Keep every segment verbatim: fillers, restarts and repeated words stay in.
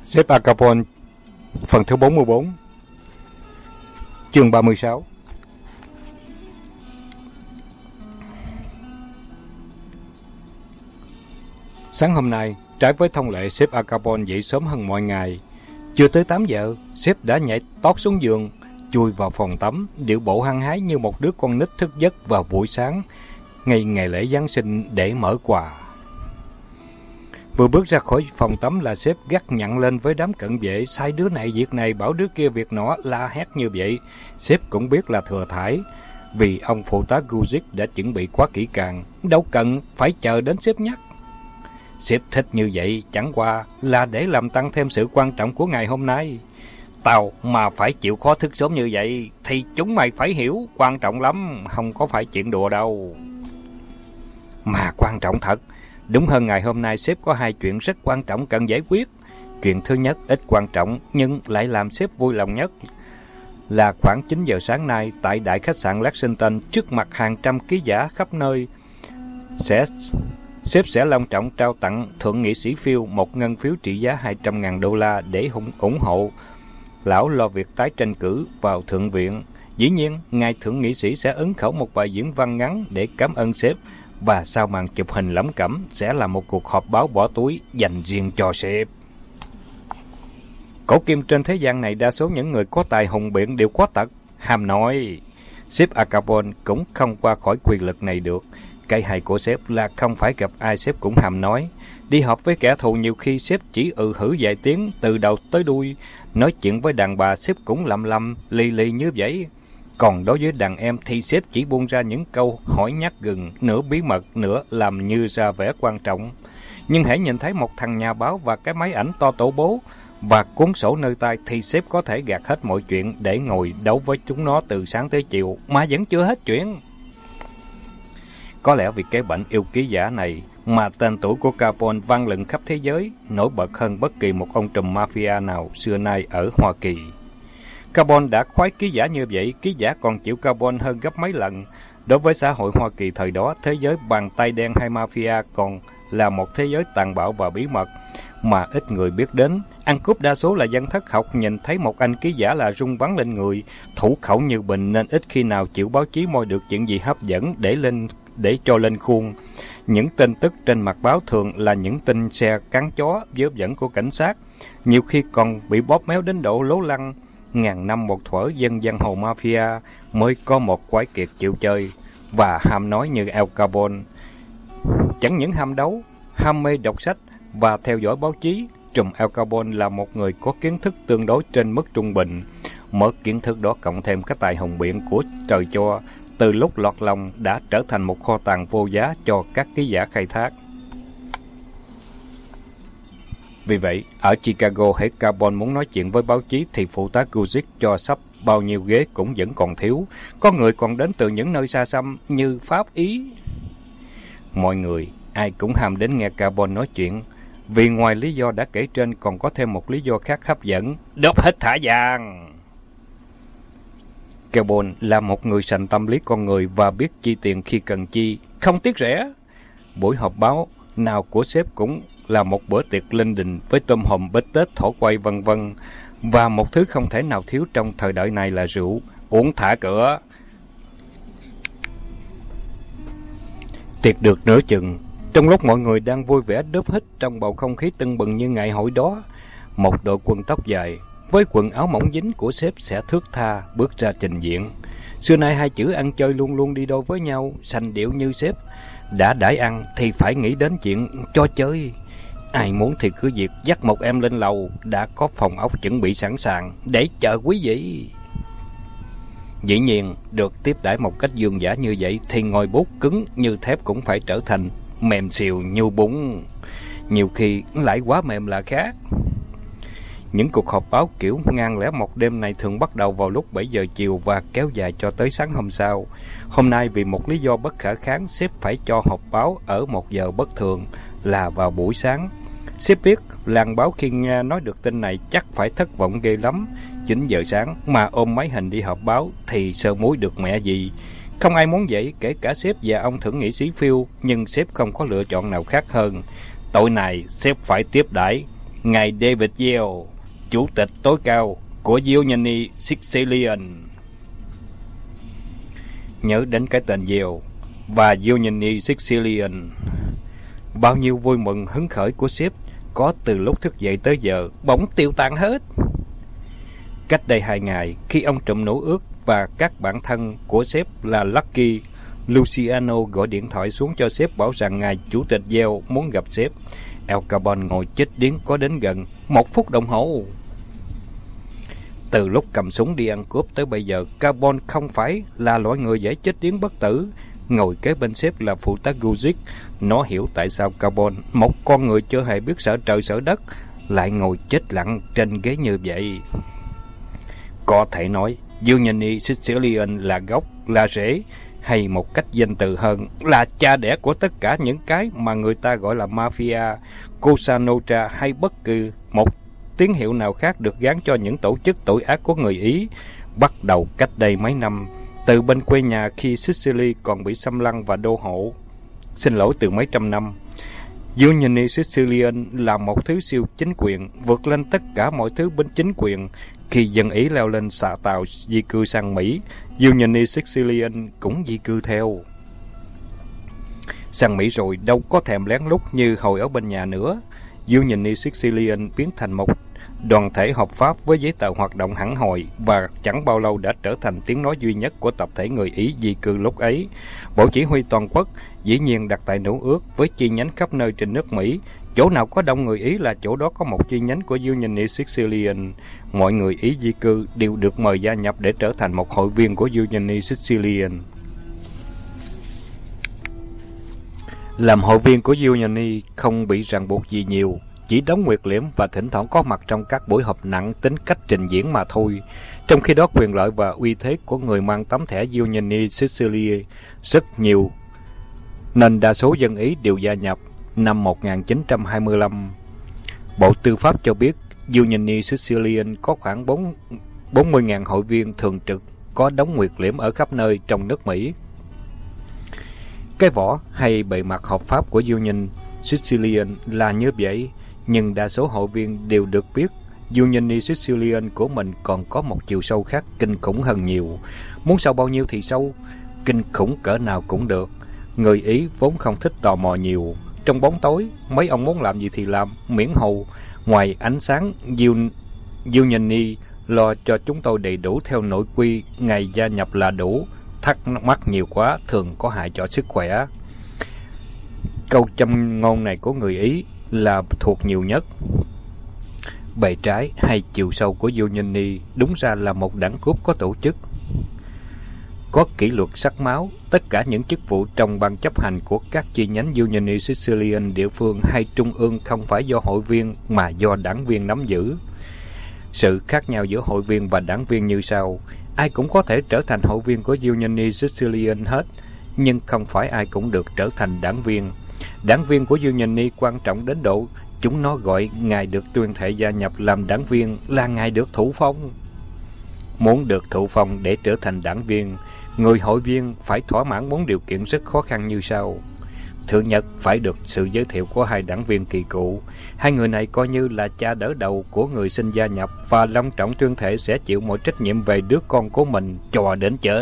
Sếp Al Capone, phần thứ bốn mươi bốn, chương ba mươi sáu. Sáng hôm nay, trái với thông lệ, sếp Al Capone dậy sớm hơn mọi ngày. Chưa tới tám giờ, sếp đã nhảy tót xuống giường, chui vào phòng tắm, điệu bộ hăng hái như một đứa con nít thức giấc vào buổi sáng, ngay ngày lễ Giáng sinh để mở quà. Vừa bước ra khỏi phòng tắm là sếp gắt nhặn lên với đám cận vệ, sai đứa này việc này, bảo đứa kia việc nọ, la hét như vậy. Sếp cũng biết là thừa thãi, vì ông phụ tá Guzik đã chuẩn bị quá kỹ càng, đâu cần phải chờ đến sếp nhắc. Sếp thích như vậy chẳng qua là để làm tăng thêm sự quan trọng của ngày hôm nay. Tao mà phải chịu khó thức sớm như vậy thì chúng mày phải hiểu, quan trọng lắm, không có phải chuyện đùa đâu. Mà quan trọng thật. Đúng hơn, ngày hôm nay sếp có hai chuyện rất quan trọng cần giải quyết. Chuyện thứ nhất ít quan trọng nhưng lại làm sếp vui lòng nhất là khoảng chín giờ sáng nay tại đại khách sạn Lexington, trước mặt hàng trăm ký giả khắp nơi, sẽ sếp sẽ long trọng trao tặng thượng nghị sĩ Phil một ngân phiếu trị giá hai trăm ngàn đô la để ủng hộ lão lo việc tái tranh cử vào thượng viện. Dĩ nhiên, ngài thượng nghị sĩ sẽ ấn khẩu một bài diễn văn ngắn để cảm ơn sếp, và sau màn chụp hình lẩm cẩm sẽ là một cuộc họp báo bỏ túi dành riêng cho sếp. Cổ kim trên thế gian này, đa số những người có tài hùng biện đều có tật ham nói. Sếp Al Capone cũng không qua khỏi quyền lực này được. Cái hay của sếp là không phải gặp ai sếp cũng ham nói. Đi họp với kẻ thù nhiều khi sếp chỉ ừ hử vài tiếng từ đầu tới đuôi. Nói chuyện với đàn bà sếp cũng lầm lầm lì lì như vậy. Còn đối với đàn em thì sếp chỉ buông ra những câu hỏi nhát gừng, nửa bí mật, nửa làm như ra vẻ quan trọng. Nhưng hãy nhìn thấy một thằng nhà báo và cái máy ảnh to tổ bố và cuốn sổ nơi tay thì sếp có thể gạt hết mọi chuyện để ngồi đấu với chúng nó từ sáng tới chiều mà vẫn chưa hết chuyện. Có lẽ vì cái bệnh yêu ký giả này mà tên tuổi của Capone vang lừng khắp thế giới, nổi bật hơn bất kỳ một ông trùm mafia nào xưa nay ở Hoa Kỳ. Capone đã khoái ký giả như vậy, ký giả còn chịu Capone hơn gấp mấy lần. Đối với xã hội Hoa Kỳ thời đó, thế giới bàn tay đen hay mafia còn là một thế giới tàn bạo và bí mật mà ít người biết đến. Ăn cướp đa số là dân thất học, nhìn thấy một anh ký giả là rung bắn lên người. Thủ khẩu như bình nên ít khi nào chịu báo chí moi được chuyện gì hấp dẫn để lên để cho lên khuôn. Những tin tức trên mặt báo thường là những tin xe cắn chó vớ vẩn của cảnh sát, nhiều khi còn bị bóp méo đến độ lố lăng. Ngàn năm một thuở, dân giang hồ mafia mới có một quái kiệt chịu chơi và ham nói như Al Capone. Chẳng những ham đấu, ham mê đọc sách và theo dõi báo chí, trùm Al Capone là một người có kiến thức tương đối trên mức trung bình. Mở kiến thức đó cộng thêm cái tài hùng biện của trời cho, từ lúc lọt lòng đã trở thành một kho tàng vô giá cho các ký giả khai thác. Vì vậy, ở Chicago, hễ Capone muốn nói chuyện với báo chí thì phụ tá Guzik cho sắp bao nhiêu ghế cũng vẫn còn thiếu. Có người còn đến từ những nơi xa xăm như Pháp, Ý. Mọi người, ai cũng ham đến nghe Capone nói chuyện, vì ngoài lý do đã kể trên còn có thêm một lý do khác hấp dẫn: đốt hết thả vàng. Capone là một người sành tâm lý con người và biết chi tiền khi cần chi, không tiếc rẻ. Buổi họp báo nào của sếp cũng là một bữa tiệc linh đình với tôm hùm, bít tết, thỏ quay vân vân. Và một thứ không thể nào thiếu trong thời đại này là rượu, uống thả cửa. Tiệc được nửa chừng, trong lúc mọi người đang vui vẻ đớp hít trong bầu không khí tưng bừng như ngày hội đó, một đội quân tóc dài với quần áo mỏng dính của sếp sẽ thướt tha bước ra trình diễn. Xưa nay hai chữ ăn chơi luôn luôn đi đôi với nhau, sành điệu như sếp đã đãi ăn thì phải nghĩ đến chuyện cho chơi. Ai muốn thì cứ việc dắt một em lên lầu, đã có phòng ốc chuẩn bị sẵn sàng để chờ quý vị. Dĩ nhiên, được tiếp đãi một cách dương dã như vậy thì ngòi bút cứng như thép cũng phải trở thành mềm xìu như bún. Nhiều khi lại quá mềm là khác. Những cuộc họp báo kiểu ngang lẻ một đêm này thường bắt đầu vào lúc bảy giờ chiều và kéo dài cho tới sáng hôm sau. Hôm nay vì một lý do bất khả kháng, sếp phải cho họp báo ở một giờ bất thường là vào buổi sáng. Sếp biết làng báo khi nghe nói được tin này chắc phải thất vọng ghê lắm. Chín giờ sáng mà ôm máy hình đi họp báo thì sơ muối được mẹ gì. Không ai muốn vậy, kể cả sếp và ông thượng nghị sĩ Phil, nhưng sếp không có lựa chọn nào khác hơn. Tội này sếp phải tiếp đãi ngài David Yale, chủ tịch tối cao của Union Sicilian. Nhớ đến cái tên Yale và Union Sicilian, bao nhiêu vui mừng hứng khởi của sếp có từ lúc thức dậy tới giờ bỗng tiêu tan hết. Cách đây hai ngày, khi ông trùm nổ ước và các bạn thân của sếp là Lucky Luciano gọi điện thoại xuống cho sếp bảo rằng ngài chủ tịch Yale muốn gặp sếp, Al Capone ngồi chết điếng có đến gần một phút đồng hồ. Từ lúc cầm súng đi ăn cướp tới bây giờ, Capone không phải là loại người dễ chết điếng bất tử. Ngồi kế bên sếp là phụ tá Guzik. Nó hiểu tại sao Capone, một con người chưa hề biết sợ trời sợ đất, lại ngồi chết lặng trên ghế như vậy. Có thể nói, Union Sicilian là gốc, là rễ, hay một cách danh từ hơn là cha đẻ của tất cả những cái mà người ta gọi là mafia, Cosa Nostra hay bất cứ một tiếng hiệu nào khác được gán cho những tổ chức tội ác của người Ý, bắt đầu cách đây mấy năm, từ bên quê nhà khi Sicily còn bị xâm lăng và đô hộ. Xin lỗi, từ mấy trăm năm. Union Sicilian là một thứ siêu chính quyền, vượt lên tất cả mọi thứ bên chính quyền. Khi dân Ý leo lên xạ tàu di cư sang Mỹ, Union Sicilian cũng di cư theo. Sang Mỹ rồi đâu có thèm lén lút như hồi ở bên nhà nữa. Union Sicilian biến thành một đoàn thể hợp pháp với giấy tờ hoạt động hẳn hoi và chẳng bao lâu đã trở thành tiếng nói duy nhất của tập thể người Ý di cư lúc ấy. Bộ chỉ huy toàn quốc dĩ nhiên đặt tại Nữ Ước với chi nhánh khắp nơi trên nước Mỹ. Chỗ nào có đông người Ý là chỗ đó có một chi nhánh của Union Sicilian. Mọi người Ý di cư đều được mời gia nhập để trở thành một hội viên của Union Sicilian. Làm hội viên của Union không bị ràng buộc gì nhiều, chỉ đóng nguyệt liễm và thỉnh thoảng có mặt trong các buổi họp nặng tính cách trình diễn mà thôi. Trong khi đó quyền lợi và uy thế của người mang tấm thẻ Union Sicilian rất nhiều, nên đa số dân Ý đều gia nhập. Năm một nghìn chín trăm hai mươi lăm, Bộ Tư pháp cho biết Union Sicilian có khoảng bốn mươi nghìn hội viên thường trực có đóng nguyệt liễm ở khắp nơi trong nước Mỹ. Cái vỏ hay bề mặt hợp pháp của Union Sicilian là như vậy, nhưng đa số hội viên đều được biết Union Sicilian của mình còn có một chiều sâu khác kinh khủng hơn nhiều. Muốn sâu bao nhiêu thì sâu, kinh khủng cỡ nào cũng được. Người Ý vốn không thích tò mò nhiều. Trong bóng tối, mấy ông muốn làm gì thì làm, miễn hầu. Ngoài ánh sáng, Union lo cho chúng tôi đầy đủ theo nội quy ngày gia nhập là đủ. Thắc mắc nhiều quá thường có hại cho sức khỏe. Câu châm ngôn này của người Ý là thuộc nhiều nhất. Bề trái hay chiều sâu của Union đúng ra là một đảng cướp có tổ chức, có kỷ luật sắc máu. Tất cả những chức vụ trong ban chấp hành của các chi nhánh Union Sicilian địa phương hay trung ương không phải do hội viên mà do đảng viên nắm giữ. Sự khác nhau giữa hội viên và đảng viên như sau: ai cũng có thể trở thành hội viên của Union Sicilian hết, nhưng không phải ai cũng được trở thành đảng viên. Đảng viên của Union quan trọng đến độ chúng nó gọi ngài được tuyên thệ gia nhập làm đảng viên là ngài được thụ phong. Muốn được thụ phong để trở thành đảng viên, người hội viên phải thỏa mãn bốn điều kiện rất khó khăn như sau. Thứ nhất, phải được sự giới thiệu của hai đảng viên kỳ cựu. Hai người này coi như là cha đỡ đầu của người xin gia nhập và long trọng tuyên thệ sẽ chịu mọi trách nhiệm về đứa con của mình cho đến chết.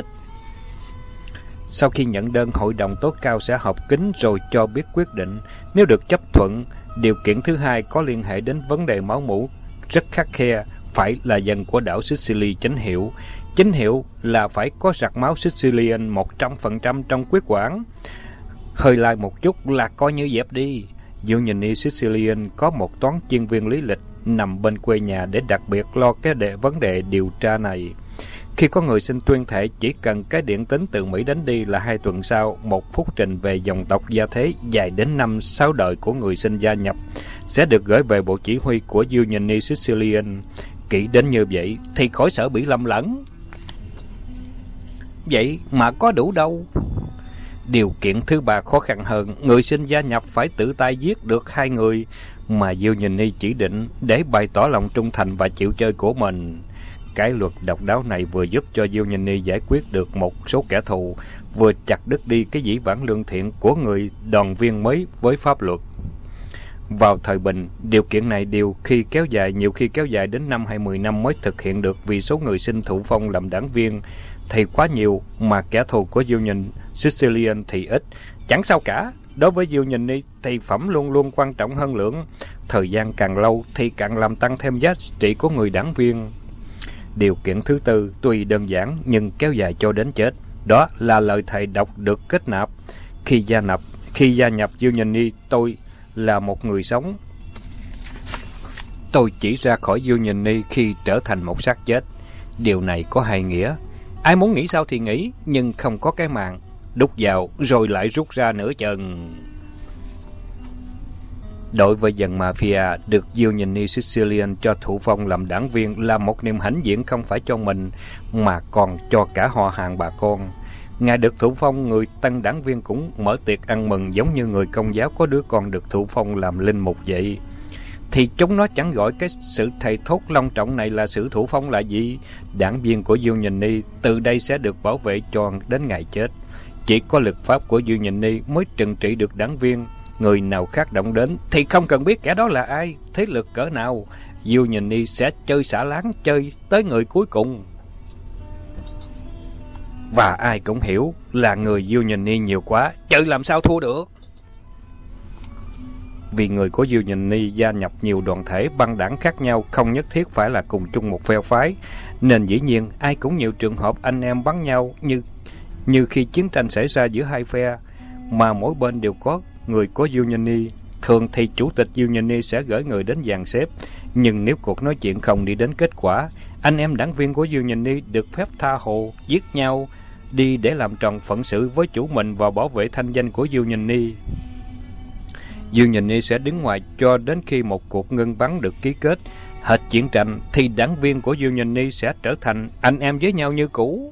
Sau khi nhận đơn, hội đồng tối cao sẽ họp kín rồi cho biết quyết định. Nếu được chấp thuận, điều kiện thứ hai có liên hệ đến vấn đề máu mủ rất khắt khe, phải là dân của đảo Sicily chính hiệu. Chính hiệu là phải có giặc máu Sicilian một trăm phần trăm trong quyết quản. Hơi lai một chút là coi như dẹp đi. Union Sicilian có một toán chuyên viên lý lịch nằm bên quê nhà để đặc biệt lo cái đề vấn đề điều tra này. Khi có người xin tuyên thệ, chỉ cần cái điện tính từ Mỹ đến đi là hai tuần sau, một phúc trình về dòng tộc gia thế dài đến năm sáu đời của người xin gia nhập sẽ được gửi về bộ chỉ huy của Union Sicilian. Kỹ đến như vậy thì khỏi sợ bị lầm lẫn. Vậy mà có đủ đâu. Điều kiện thứ ba khó khăn hơn, người xin gia nhập phải tự tay giết được hai người mà Union chỉ định để bày tỏ lòng trung thành và chịu chơi của mình. Cái luật độc đáo này vừa giúp cho Union giải quyết được một số kẻ thù, vừa chặt đứt đi cái dĩ vãng lương thiện của người đoàn viên mới với pháp luật. Vào thời bình, điều kiện này đều khi kéo dài, nhiều khi kéo dài đến năm hay mười năm mới thực hiện được vì số người xin thụ phong làm đảng viên thì quá nhiều mà kẻ thù của Union Sicilian thì ít. Chẳng sao cả, đối với Union thì phẩm luôn luôn quan trọng hơn lượng. Thời gian càng lâu thì càng làm tăng thêm giá trị của người đảng viên. Điều kiện thứ tư tuy đơn giản nhưng kéo dài cho đến chết. Đó là lời thề độc được kết nạp. Khi gia nhập, khi gia nhập Union, tôi là một người sống. Tôi chỉ ra khỏi Union khi trở thành một xác chết. Điều này có hai nghĩa. Ai muốn nghĩ sao thì nghĩ, nhưng không có cái màn đút vào rồi lại rút ra nửa chừng. Đối với dân mafia, được Union Sicilian cho thụ phong làm đảng viên là một niềm hãnh diện không phải cho mình mà còn cho cả họ hàng bà con. Ngài được thụ phong, người tân đảng viên cũng mở tiệc ăn mừng giống như người Công giáo có đứa con được thụ phong làm linh mục vậy. Thì chúng nó chẳng gọi cái sự thề thốt long trọng này là sự thụ phong là gì. Đảng viên của Union từ đây sẽ được bảo vệ cho đến ngày chết. Chỉ có luật pháp của Union mới trừng trị được đảng viên. Người nào khác động đến thì không cần biết kẻ đó là ai, thế lực cỡ nào, Union sẽ chơi xả láng, chơi tới người cuối cùng. Và ai cũng hiểu là người Union nhiều quá, chơi làm sao thua được. Vì người của Union gia nhập nhiều đoàn thể băng đảng khác nhau, không nhất thiết phải là cùng chung một phe phái, nên dĩ nhiên ai cũng nhiều trường hợp anh em bắn nhau như như khi chiến tranh xảy ra giữa hai phe, mà mỗi bên đều có người của Union. Thường thì chủ tịch Union sẽ gửi người đến dàn xếp, nhưng nếu cuộc nói chuyện không đi đến kết quả, anh em đảng viên của Union được phép tha hồ giết nhau đi để làm tròn phận sự với chủ mình và bảo vệ thanh danh của Union. Union sẽ đứng ngoài cho đến khi một cuộc ngưng bắn được ký kết. Hết chiến tranh thì đảng viên của Union sẽ trở thành anh em với nhau như cũ.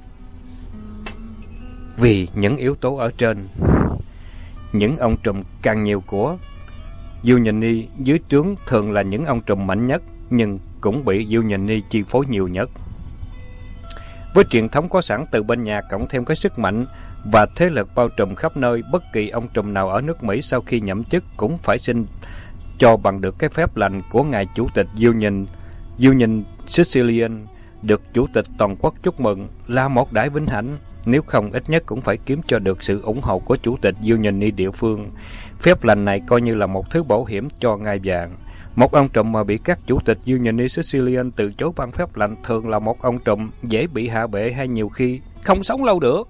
Vì những yếu tố ở trên, những ông trùm càng nhiều của Union dưới trướng thường là những ông trùm mạnh nhất, nhưng cũng bị Union chi phối nhiều nhất. Với truyền thống có sẵn từ bên nhà cộng thêm cái sức mạnh và thế lực bao trùm khắp nơi, bất kỳ ông trùm nào ở nước Mỹ sau khi nhậm chức cũng phải xin cho bằng được cái phép lành của ngài chủ tịch Union Union Sicilian, được chủ tịch toàn quốc chúc mừng là một đại vinh hạnh. Nếu không, ít nhất cũng phải kiếm cho được sự ủng hộ của chủ tịch Union địa phương. Phép lành này coi như là một thứ bảo hiểm cho ngai vàng. Một ông trùm mà bị các chủ tịch Union Sicilian từ chối ban phép lành thường là một ông trùm dễ bị hạ bệ hay nhiều khi không sống lâu được.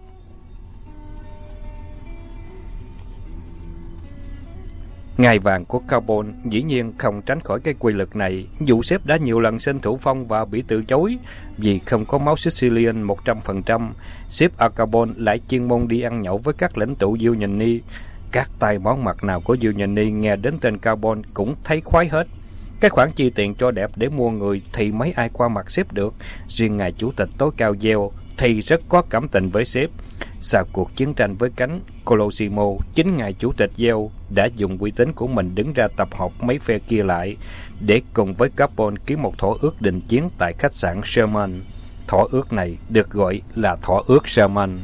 Ngai vàng của Carbon dĩ nhiên không tránh khỏi cái quy luật này. Dù sếp đã nhiều lần xin thụ phong và bị từ chối vì không có máu Sicilian một trăm phần trăm, sếp Carbon lại chuyên môn đi ăn nhậu với các lãnh tụ Union. Các tay món mặt nào của Union nghe đến tên Carbon cũng thấy khoái hết. Cái khoản chi tiền cho đẹp để mua người thì mấy ai qua mặt sếp được. Riêng ngài chủ tịch tối cao Yale thì rất có cảm tình với sếp. Sau cuộc chiến tranh với cánh Colosimo, chính ngài chủ tịch Yale đã dùng uy tín của mình đứng ra tập hợp mấy phe kia lại để cùng với Carbon ký một thỏa ước đình chiến tại khách sạn Sherman. Thỏa ước này được gọi là thỏa ước Sherman.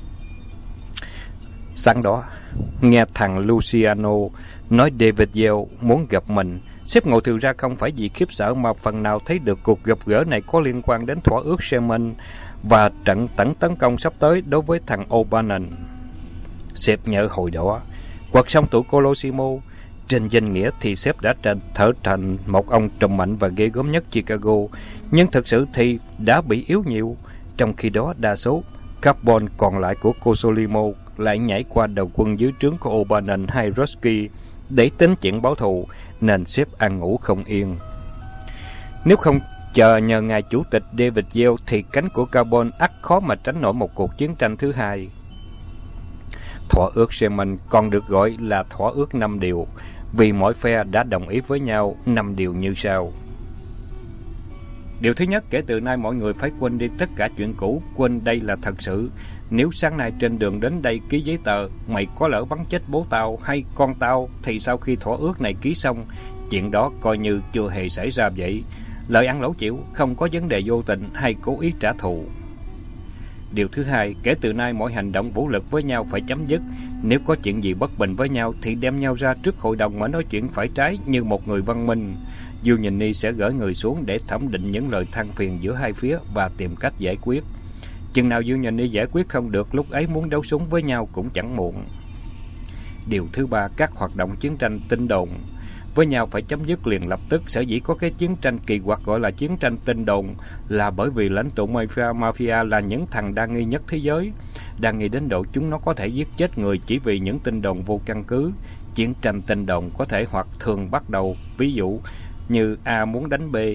Sáng đó, nghe thằng Luciano nói David Yale muốn gặp mình, sếp ngồi thư ra không phải vì khiếp sợ mà phần nào thấy được cuộc gặp gỡ này có liên quan đến thỏa ước Sherman và trận tấn tấn công sắp tới đối với thằng O'Bannon. Sếp nhớ hồi đó, cuộc sống tụi Colosimo, trên danh nghĩa thì sếp đã trở thành một ông trùm mạnh và ghê gớm nhất Chicago, nhưng thực sự thì đã bị yếu nhiều. Trong khi đó, đa số carbon còn lại của Colosimo lại nhảy qua đầu quân dưới trướng của O'Bannon hay Roski để tính chuyện báo thù, nên sếp ăn ngủ không yên. Nếu không chờ nhờ ngài chủ tịch David Yale thì cánh của Carbon ắt khó mà tránh nổi một cuộc chiến tranh thứ hai. Thỏa ước Sherman còn được gọi là thỏa ước năm điều, vì mỗi phe đã đồng ý với nhau năm điều như sau. Điều thứ nhất, kể từ nay mọi người phải quên đi tất cả chuyện cũ, quên đây là thật sự. Nếu sáng nay trên đường đến đây ký giấy tờ, mày có lỡ bắn chết bố tao hay con tao, thì sau khi thỏa ước này ký xong, chuyện đó coi như chưa hề xảy ra vậy. Lời ăn lẩu chịu, không có vấn đề vô tình hay cố ý trả thù. Điều thứ hai, kể từ nay mọi hành động vũ lực với nhau phải chấm dứt. Nếu có chuyện gì bất bình với nhau thì đem nhau ra trước hội đồng mà nói chuyện phải trái như một người văn minh. Eugenie sẽ gửi người xuống để thẩm định những lời than phiền giữa hai phía và tìm cách giải quyết. Chừng nào Eugenie giải quyết không được, lúc ấy muốn đấu súng với nhau cũng chẳng muộn. Điều thứ ba, các hoạt động chiến tranh tin đồn với nhau phải chấm dứt liền lập tức. Sở dĩ có cái chiến tranh kỳ quặc gọi là chiến tranh tin đồn là bởi vì lãnh tụ mafia, mafia là những thằng đa nghi nhất thế giới. Đa nghi đến độ chúng nó có thể giết chết người chỉ vì những tin đồn vô căn cứ. Chiến tranh tin đồn có thể hoặc thường bắt đầu, ví dụ như A muốn đánh B,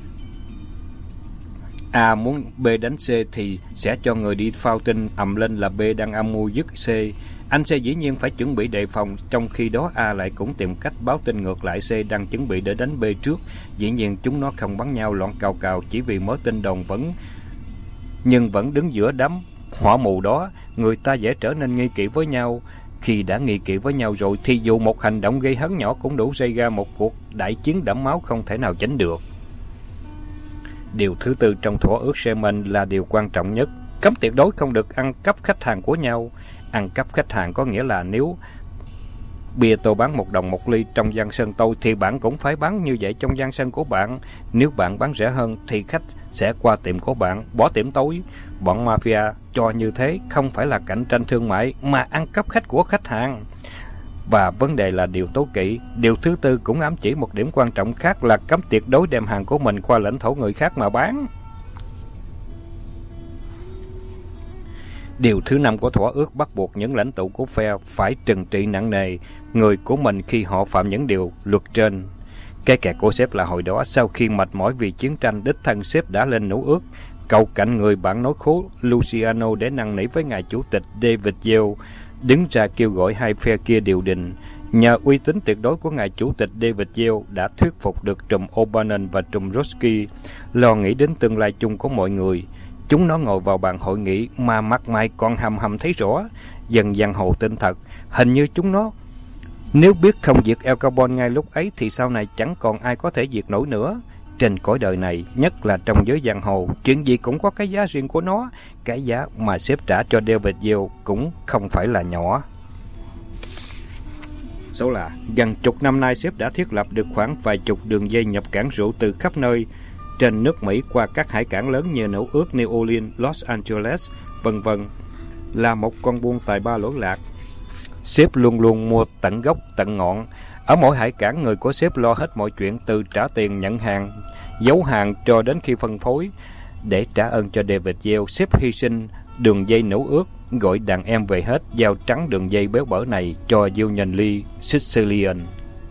A muốn B đánh C thì sẽ cho người đi phao tin ầm lên là B đang âm mưu giết C. Anh C dĩ nhiên phải chuẩn bị đề phòng, trong khi đó A lại cũng tìm cách báo tin ngược lại C đang chuẩn bị để đánh B trước. Dĩ nhiên chúng nó không bắn nhau loạn cào cào chỉ vì mớ tin đồn vẫn nhưng vẫn đứng giữa đám hỏa mù đó, người ta dễ trở nên nghi kỵ với nhau. Khi đã nghi kỵ với nhau rồi thì dù một hành động gây hấn nhỏ cũng đủ gây ra một cuộc đại chiến đẫm máu không thể nào tránh được. Điều thứ tư trong thỏa ước Sherman là điều quan trọng nhất. Cấm tuyệt đối không được ăn cắp khách hàng của nhau. Ăn cắp khách hàng có nghĩa là nếu bia tôi bán một đồng một ly trong gian sân tôi thì bạn cũng phải bán như vậy trong gian sân của bạn. Nếu bạn bán rẻ hơn thì khách sẽ qua tiệm của bạn, bỏ tiệm tối. Bọn mafia cho như thế không phải là cạnh tranh thương mại mà ăn cắp khách của khách hàng. Và vấn đề là điều tố kỵ. Điều thứ tư cũng ám chỉ một điểm quan trọng khác là cấm tuyệt đối đem hàng của mình qua lãnh thổ người khác mà bán. Điều thứ năm của thỏa ước bắt buộc những lãnh tụ của phe phải trừng trị nặng nề người của mình khi họ phạm những điều luật trên. Cái kẹt của sếp là hồi đó, sau khi mệt mỏi vì chiến tranh, đích thân sếp đã lên nấu ước, cầu cạnh người bạn nói khố Luciano để năn nỉ với ngài chủ tịch David Yale đứng ra kêu gọi hai phe kia điều đình. Nhờ uy tín tuyệt đối của ngài chủ tịch David Yale đã thuyết phục được trùm O'Bannon và trùm Roski lo nghĩ đến tương lai chung của mọi người. Chúng nó ngồi vào bàn hội nghị mà mặt mày còn hầm hầm thấy rõ. Dần giang hồ tin thật, hình như chúng nó nếu biết không diệt El Capone ngay lúc ấy thì sau này chẳng còn ai có thể diệt nổi nữa. Trên cõi đời này, nhất là trong giới giang hồ, chuyện gì cũng có cái giá riêng của nó. Cái giá mà sếp trả cho David Yale cũng không phải là nhỏ. Số là gần chục năm nay sếp đã thiết lập được khoảng vài chục đường dây nhập cảng rượu từ khắp nơi trên nước Mỹ qua các hải cảng lớn như Nỗ Ước, New Orleans, Los Angeles, vân vân. Là một con buôn tài ba lỗi lạc, sếp luôn luôn mua tận gốc tận ngọn. Ở mỗi hải cảng, người của sếp lo hết mọi chuyện từ trả tiền nhận hàng, giấu hàng cho đến khi phân phối. Để trả ơn cho David Yale, sếp hy sinh đường dây Nỗ Ước, gọi đàn em về hết, giao trắng đường dây béo bở này cho Union Lee Sicilian.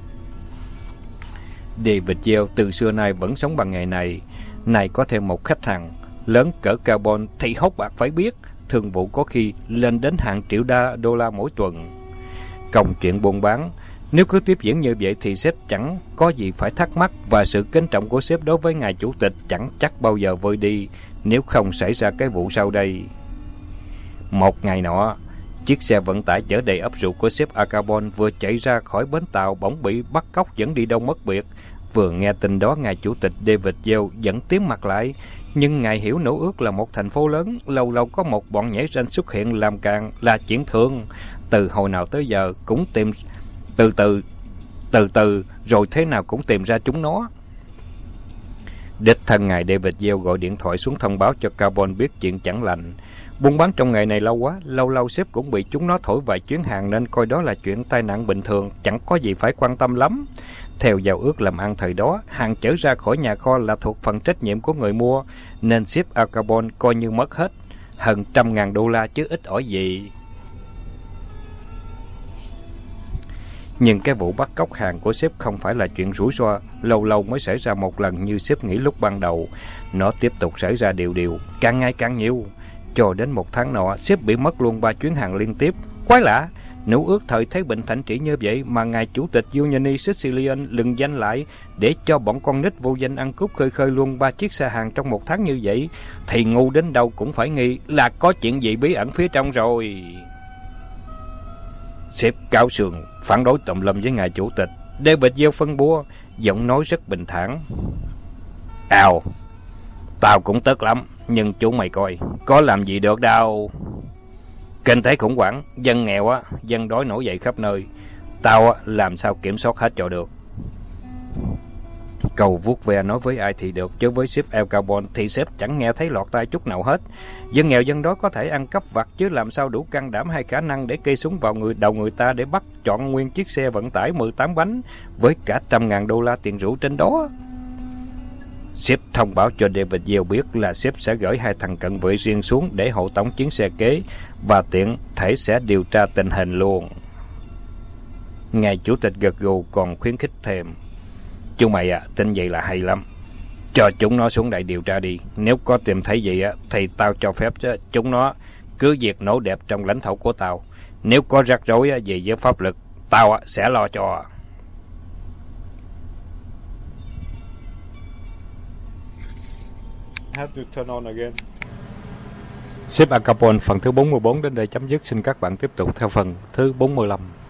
David Yale từ xưa nay vẫn sống bằng nghề này. Này có thêm một khách hàng lớn cỡ carbon thì hốt bạc phải biết, thương vụ có khi lên đến hàng triệu đô la mỗi tuần. Công chuyện buôn bán nếu cứ tiếp diễn như vậy thì sếp chẳng có gì phải thắc mắc, và sự kính trọng của sếp đối với ngài chủ tịch chẳng chắc bao giờ vơi đi nếu không xảy ra cái vụ sau đây. Một ngày nọ, chiếc xe vận tải chở đầy ắp rượu của sếp Al Capone vừa chạy ra khỏi bến tàu bỗng bị bắt cóc dẫn đi đâu mất biệt. Vừa nghe tin đó, ngài chủ tịch David Yale vẫn tím mặt lại, nhưng ngài hiểu Nỗ Ước là một thành phố lớn, lâu lâu có một bọn nhảy ranh xuất hiện làm càng là chuyện thường. Từ hồi nào tới giờ cũng tìm từ từ từ từ rồi thế nào cũng tìm ra chúng nó. Đích thân ngài David Yale gọi điện thoại xuống thông báo cho Carbon biết chuyện chẳng lành. Buôn bán trong ngày này lâu quá, lâu lâu sếp cũng bị chúng nó thổi vài chuyến hàng nên coi đó là chuyện tai nạn bình thường, chẳng có gì phải quan tâm lắm. Theo giao ước làm ăn thời đó, hàng chở ra khỏi nhà kho là thuộc phần trách nhiệm của người mua, nên sếp Al Capone coi như mất hết hơn trăm ngàn đô la chứ ít ỏi gì. Nhưng cái vụ bắt cóc hàng của sếp không phải là chuyện rủi ro, lâu lâu mới xảy ra một lần như sếp nghĩ lúc ban đầu. Nó tiếp tục xảy ra đều đều, càng ngày càng nhiều. Cho đến một tháng nọ, sếp bị mất luôn ba chuyến hàng liên tiếp. Quái lạ, Nỗ Ước thời Thái Bình thạnh trị như vậy mà ngài chủ tịch Union Sicilian lừng danh lại để cho bọn con nít vô danh ăn cướp khơi khơi luôn ba chiếc xe hàng trong một tháng như vậy, thì ngu đến đâu cũng phải nghi là có chuyện gì bí ẩn phía trong rồi. Sếp cao sườn phản đối tùm lum với ngài chủ tịch. David Yale phân bua, giọng nói rất bình thản. Ào, tao cũng tức lắm, nhưng chú mày coi, có làm gì được đâu. Kinh tế khủng hoảng, dân nghèo á, dân đói nổi dậy khắp nơi. Tao á, làm sao kiểm soát hết cho được. Cầu vuốt ve nói với ai thì được, chứ với sếp El Capone thì sếp chẳng nghe thấy lọt tai chút nào hết. Dân nghèo dân đó có thể ăn cắp vặt, chứ làm sao đủ can đảm hay khả năng để cây súng vào người đầu người ta để bắt chọn nguyên chiếc xe vận tải mười tám bánh với cả trăm ngàn đô la tiền rượu trên đó. Sếp thông báo cho David Yale biết là sếp sẽ gửi hai thằng cận vệ riêng xuống để hộ tống chuyến xe kế và tiện thể sẽ điều tra tình hình luôn. Ngài chủ tịch gật gù còn khuyến khích thêm. Chú mày à, tin vậy là hay lắm. Cho chúng nó xuống đây điều tra đi. Nếu có tìm thấy gì á, thì tao cho phép chúng nó cứ việc nổ đẹp trong lãnh thổ của tao. Nếu có rắc rối gì với pháp luật, tao sẽ lo cho. Have to turn on again. Sếp Al Capone phần thứ bốn mươi bốn đến đây chấm dứt. Xin các bạn tiếp tục theo phần thứ bốn mươi lăm.